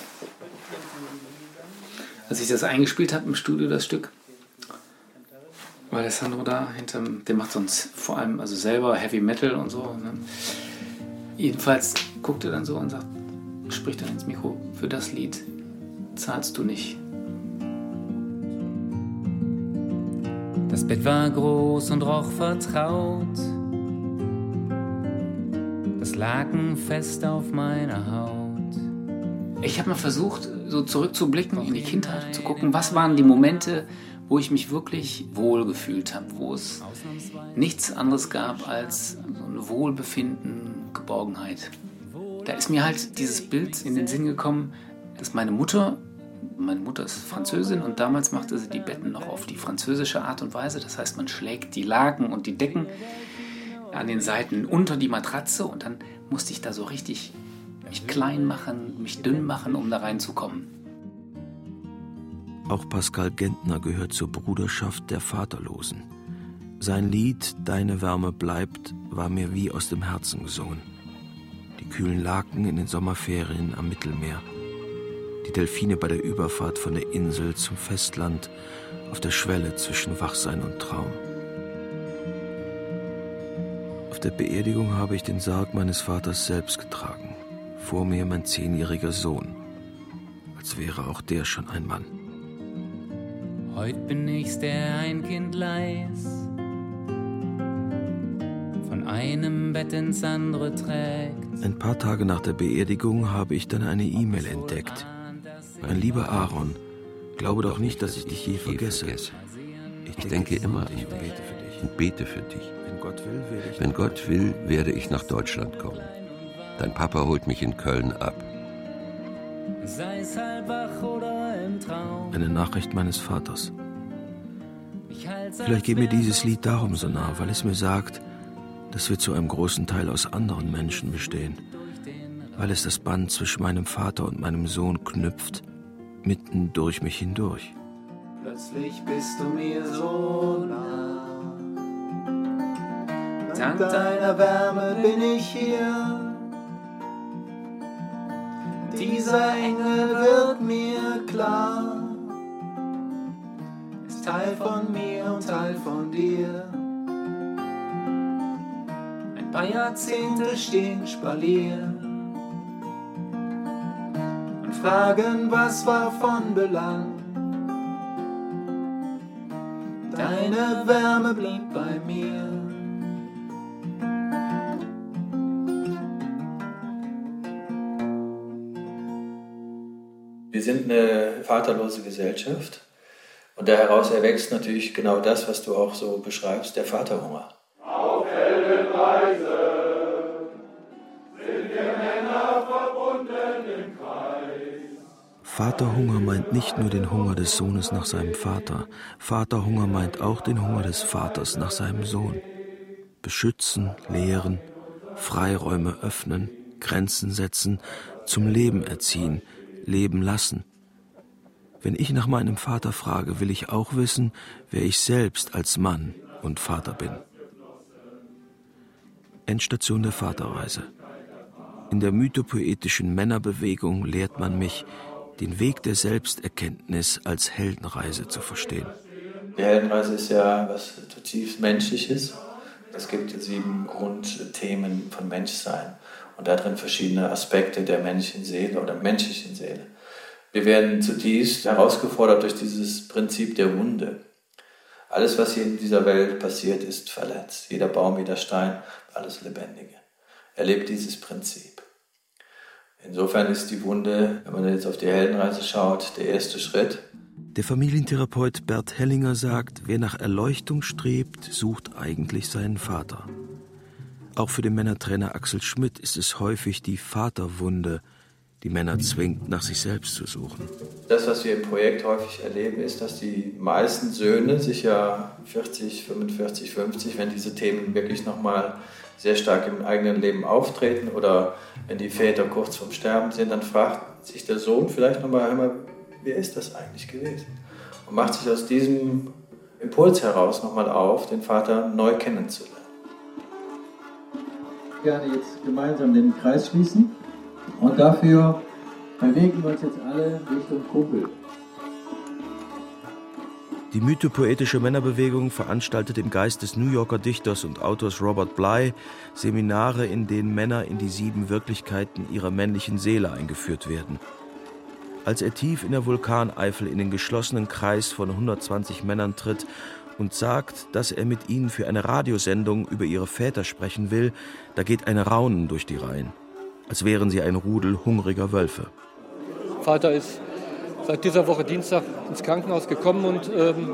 Als ich das eingespielt habe im Studio, das Stück, weil Alessandro da der macht sonst vor allem also selber Heavy Metal und so. Ne? Jedenfalls guckt er dann so und spricht dann ins Mikro: Für das Lied zahlst du nicht. Das Bett war groß und roch vertraut. Das Laken fest auf meiner Haut. Ich habe mal versucht, so zurückzublicken in die Kindheit, zu gucken, was waren die Momente, wo ich mich wirklich wohl gefühlt habe, wo es nichts anderes gab als so ein Wohlbefinden, Geborgenheit. Da ist mir halt dieses Bild in den Sinn gekommen, dass meine Mutter ist Französin und damals machte sie die Betten noch auf die französische Art und Weise. Das heißt, man schlägt die Laken und die Decken an den Seiten unter die Matratze und dann musste ich da so richtig mich klein machen, mich dünn machen, um da reinzukommen. Auch Pascal Gentner gehört zur Bruderschaft der Vaterlosen. Sein Lied »Deine Wärme bleibt« war mir wie aus dem Herzen gesungen. Die kühlen Laken in den Sommerferien am Mittelmeer. Die Delfine bei der Überfahrt von der Insel zum Festland auf der Schwelle zwischen Wachsein und Traum. Auf der Beerdigung habe ich den Sarg meines Vaters selbst getragen. Vor mir mein 10-jähriger Sohn. Als wäre auch der schon ein Mann. Heut bin ich's, der ein Kind leis, von einem Bett ins andere trägt. Ein paar Tage nach der Beerdigung habe ich dann eine E-Mail entdeckt. Mein lieber Aaron, glaube doch nicht, dass ich dich je vergesse. Ich denke immer an dich und bete für dich. Wenn Gott will, werde ich nach Deutschland kommen. Dein Papa holt mich in Köln ab. sei es halb wach oder im Traum. Eine Nachricht meines Vaters. Vielleicht geht mir dieses Lied darum so nah, weil es mir sagt, dass wir zu einem großen Teil aus anderen Menschen bestehen. Weil es das Band zwischen meinem Vater und meinem Sohn knüpft, mitten durch mich hindurch. Plötzlich bist du mir so nah. Dank deiner Wärme bin ich hier. Dieser Engel wird mir klar. Ist Teil von mir und Teil von dir. Ein paar Jahrzehnte stehen Spalier und fragen, was war von Belang. Deine Wärme blieb bei mir. Wir sind eine vaterlose Gesellschaft und daraus erwächst natürlich genau das, was du auch so beschreibst, der Vaterhunger. Auf Heldenreise sind wir Männer verbunden im Kreis. Vaterhunger meint nicht nur den Hunger des Sohnes nach seinem Vater. Vaterhunger meint auch den Hunger des Vaters nach seinem Sohn. Beschützen, lehren, Freiräume öffnen, Grenzen setzen, zum Leben erziehen, leben lassen. Wenn ich nach meinem Vater frage, will ich auch wissen, wer ich selbst als Mann und Vater bin. Endstation der Vaterreise. In der mythopoetischen Männerbewegung lehrt man mich, den Weg der Selbsterkenntnis als Heldenreise zu verstehen. Die Heldenreise ist ja was zutiefst Menschliches. Es gibt 7 Grundthemen von Menschsein und darin verschiedene Aspekte der menschlichen Seele oder menschlichen Seele. Wir werden zutiefst herausgefordert durch dieses Prinzip der Wunde. Alles, was hier in dieser Welt passiert, ist verletzt. Jeder Baum, jeder Stein, alles Lebendige. Erlebt dieses Prinzip. Insofern ist die Wunde, wenn man jetzt auf die Heldenreise schaut, der erste Schritt. Der Familientherapeut Bert Hellinger sagt, wer nach Erleuchtung strebt, sucht eigentlich seinen Vater. Auch für den Männertrainer Axel Schmidt ist es häufig die Vaterwunde, die Männer zwingt, nach sich selbst zu suchen. Das, was wir im Projekt häufig erleben, ist, dass die meisten Söhne sich ja 40, 45, 50, wenn diese Themen wirklich nochmal sehr stark im eigenen Leben auftreten oder wenn die Väter kurz vorm Sterben sind, dann fragt sich der Sohn vielleicht nochmal, wer ist das eigentlich gewesen? Und macht sich aus diesem Impuls heraus nochmal auf, den Vater neu kennenzulernen. Gerne jetzt gemeinsam den Kreis schließen und dafür bewegen wir uns jetzt alle Richtung Kuppel. Die mythopoetische Männerbewegung veranstaltet im Geist des New Yorker Dichters und Autors Robert Bly Seminare, in denen Männer in die 7 Wirklichkeiten ihrer männlichen Seele eingeführt werden. Als er tief in der Vulkaneifel in den geschlossenen Kreis von 120 Männern tritt und sagt, dass er mit ihnen für eine Radiosendung über ihre Väter sprechen will, da geht ein Raunen durch die Reihen, als wären sie ein Rudel hungriger Wölfe. Vater ist seit dieser Woche Dienstag ins Krankenhaus gekommen und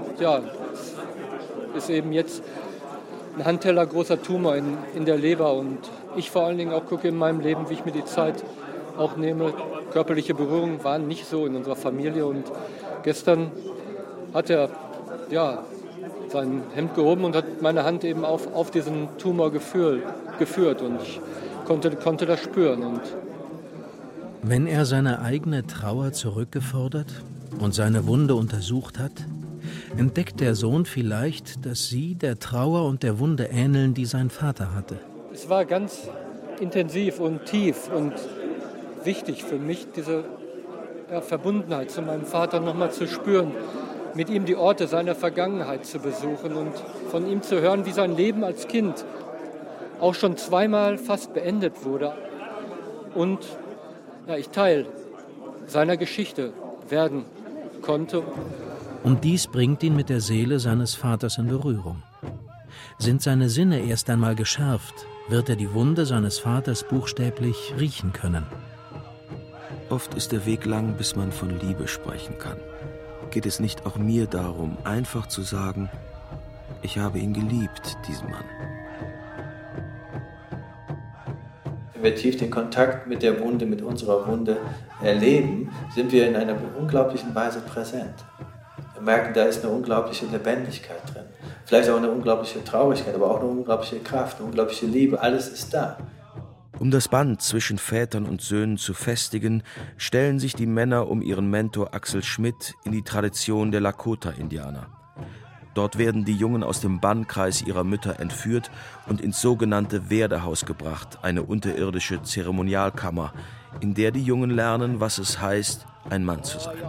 ist eben jetzt ein Handteller großer Tumor in der Leber. Und ich vor allen Dingen auch gucke in meinem Leben, wie ich mir die Zeit auch nehme. Körperliche Berührungen waren nicht so in unserer Familie. Und gestern hat er sein Hemd gehoben und hat meine Hand eben auf diesen Tumor geführt. Und ich konnte das spüren. Und wenn er seine eigene Trauer zurückgefordert und seine Wunde untersucht hat, entdeckt der Sohn vielleicht, dass sie der Trauer und der Wunde ähneln, die sein Vater hatte. Es war ganz intensiv und tief und wichtig für mich, diese Verbundenheit zu meinem Vater nochmal zu spüren, mit ihm die Orte seiner Vergangenheit zu besuchen und von ihm zu hören, wie sein Leben als Kind auch schon 2-mal fast beendet wurde. Und ich Teil seiner Geschichte werden konnte. Und dies bringt ihn mit der Seele seines Vaters in Berührung. Sind seine Sinne erst einmal geschärft, wird er die Wunde seines Vaters buchstäblich riechen können. Oft ist der Weg lang, bis man von Liebe sprechen kann. Geht es nicht auch mir darum, einfach zu sagen, ich habe ihn geliebt, diesen Mann? Wenn wir tief den Kontakt mit der Wunde, mit unserer Wunde erleben, sind wir in einer unglaublichen Weise präsent. Wir merken, da ist eine unglaubliche Lebendigkeit drin. Vielleicht auch eine unglaubliche Traurigkeit, aber auch eine unglaubliche Kraft, eine unglaubliche Liebe. Alles ist da. Um das Band zwischen Vätern und Söhnen zu festigen, stellen sich die Männer um ihren Mentor Axel Schmidt in die Tradition der Lakota-Indianer. Dort werden die Jungen aus dem Bannkreis ihrer Mütter entführt und ins sogenannte Werdehaus gebracht, eine unterirdische Zeremonialkammer, in der die Jungen lernen, was es heißt, ein Mann zu sein.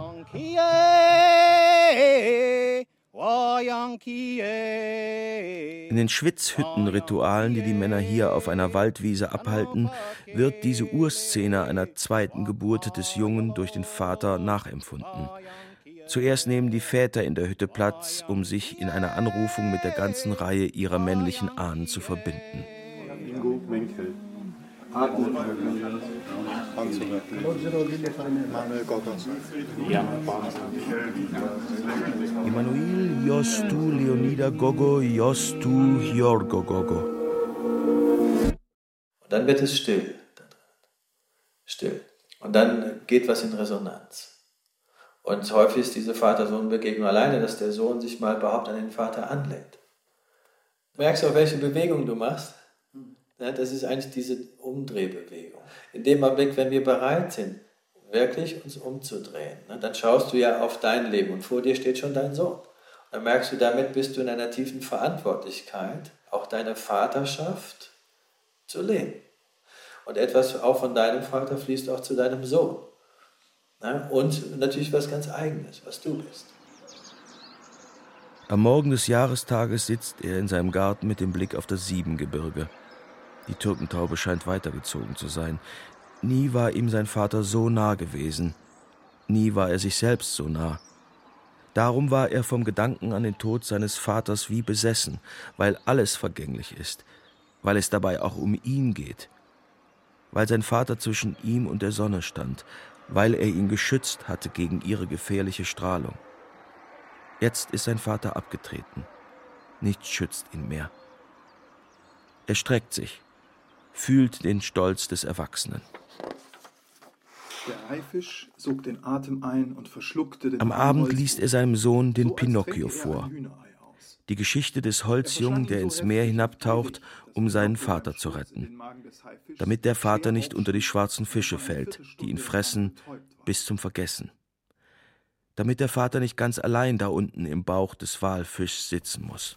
In den Schwitzhütten-Ritualen, die die Männer hier auf einer Waldwiese abhalten, wird diese Urszene einer zweiten Geburt des Jungen durch den Vater nachempfunden. Zuerst nehmen die Väter in der Hütte Platz, um sich in einer Anrufung mit der ganzen Reihe ihrer männlichen Ahnen zu verbinden. Emanuel, Yostu, Leonida Gogo, Yostu, Hjorgo Gogo. Und dann wird es still. Still. Und dann geht was in Resonanz. Und häufig ist diese Vater-Sohn-Begegnung alleine, dass der Sohn sich mal überhaupt an den Vater anlehnt. Merkst du auch, welche Bewegung du machst? Ja, das ist eigentlich diese Umdrehbewegung. In dem Augenblick, wenn wir bereit sind, wirklich uns umzudrehen, dann schaust du ja auf dein Leben und vor dir steht schon dein Sohn. Und dann merkst du, damit bist du in einer tiefen Verantwortlichkeit, auch deine Vaterschaft zu leben. Und etwas auch von deinem Vater fließt auch zu deinem Sohn. Und natürlich was ganz Eigenes, was du bist. Am Morgen des Jahrestages sitzt er in seinem Garten mit dem Blick auf das Siebengebirge. Die Türkentaube scheint weitergezogen zu sein. Nie war ihm sein Vater so nah gewesen. Nie war er sich selbst so nah. Darum war er vom Gedanken an den Tod seines Vaters wie besessen, weil alles vergänglich ist, weil es dabei auch um ihn geht, weil sein Vater zwischen ihm und der Sonne stand, weil er ihn geschützt hatte gegen ihre gefährliche Strahlung. Jetzt ist sein Vater abgetreten. Nichts schützt ihn mehr. Er streckt sich, fühlt den Stolz des Erwachsenen. Der Haifisch sog den Atem ein und verschluckte den Am Abend liest er seinem Sohn den Pinocchio vor. Die Geschichte des Holzjungen, der ins Meer hinabtaucht, um seinen Vater zu retten. Damit der Vater nicht unter die schwarzen Fische fällt, die ihn fressen bis zum Vergessen. Damit der Vater nicht ganz allein da unten im Bauch des Walfischs sitzen muss.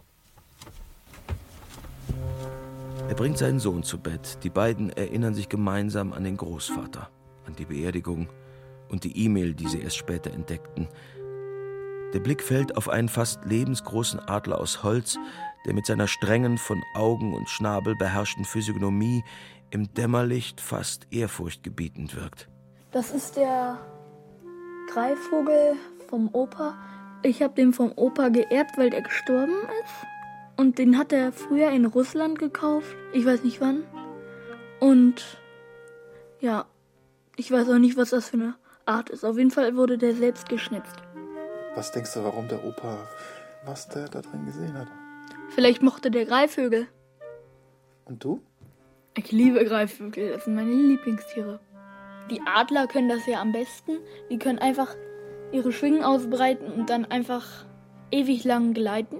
Er bringt seinen Sohn zu Bett. Die beiden erinnern sich gemeinsam an den Großvater, an die Beerdigung und die E-Mail, die sie erst später entdeckten. Der Blick fällt auf einen fast lebensgroßen Adler aus Holz, der mit seiner strengen, von Augen und Schnabel beherrschten Physiognomie im Dämmerlicht fast ehrfurchtgebietend wirkt. Das ist der Greifvogel vom Opa. Ich habe den vom Opa geerbt, weil der gestorben ist. Und den hat er früher in Russland gekauft. Ich weiß nicht wann. Und ja, ich weiß auch nicht, was das für eine Art ist. Auf jeden Fall wurde der selbst geschnitzt. Was denkst du, warum der Opa, was der da drin gesehen hat? Vielleicht mochte der Greifvögel. Und du? Ich liebe Greifvögel, das sind meine Lieblingstiere. Die Adler können das ja am besten. Die können einfach ihre Schwingen ausbreiten und dann einfach ewig lang gleiten.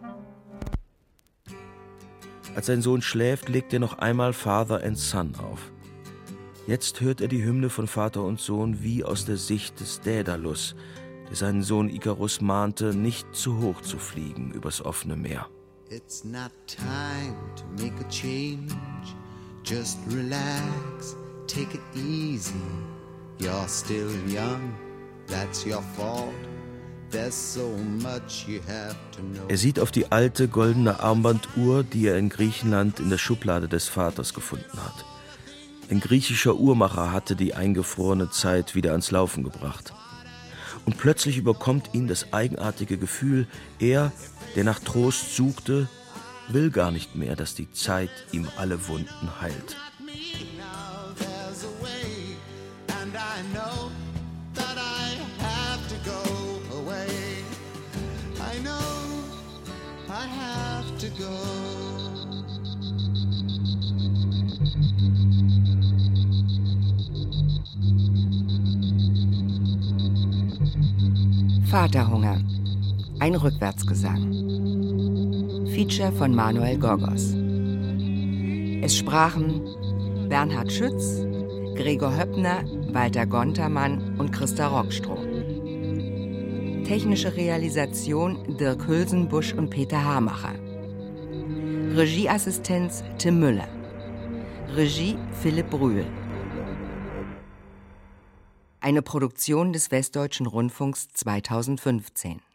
Als sein Sohn schläft, legt er noch einmal Father and Son auf. Jetzt hört er die Hymne von Vater und Sohn wie aus der Sicht des Daedalus, der seinen Sohn Ikarus mahnte, nicht zu hoch zu fliegen übers offene Meer. It's not time to make a change. Just relax, take it easy. You're still young, that's your fault. There's so much you have to know. Er sieht auf die alte goldene Armbanduhr, die er in Griechenland in der Schublade des Vaters gefunden hat. Ein griechischer Uhrmacher hatte die eingefrorene Zeit wieder ans Laufen gebracht. Und plötzlich überkommt ihn das eigenartige Gefühl, er, der nach Trost suchte, will gar nicht mehr, dass die Zeit ihm alle Wunden heilt. Vaterhunger. Ein Rückwärtsgesang. Feature von Manuel Gorgos. Es sprachen Bernhard Schütz, Gregor Höppner, Walter Gontermann und Christa Rockstroh. Technische Realisation Dirk Hülsenbusch und Peter Hamacher. Regieassistenz Tim Müller. Regie Philipp Brühl. Eine Produktion des Westdeutschen Rundfunks 2015.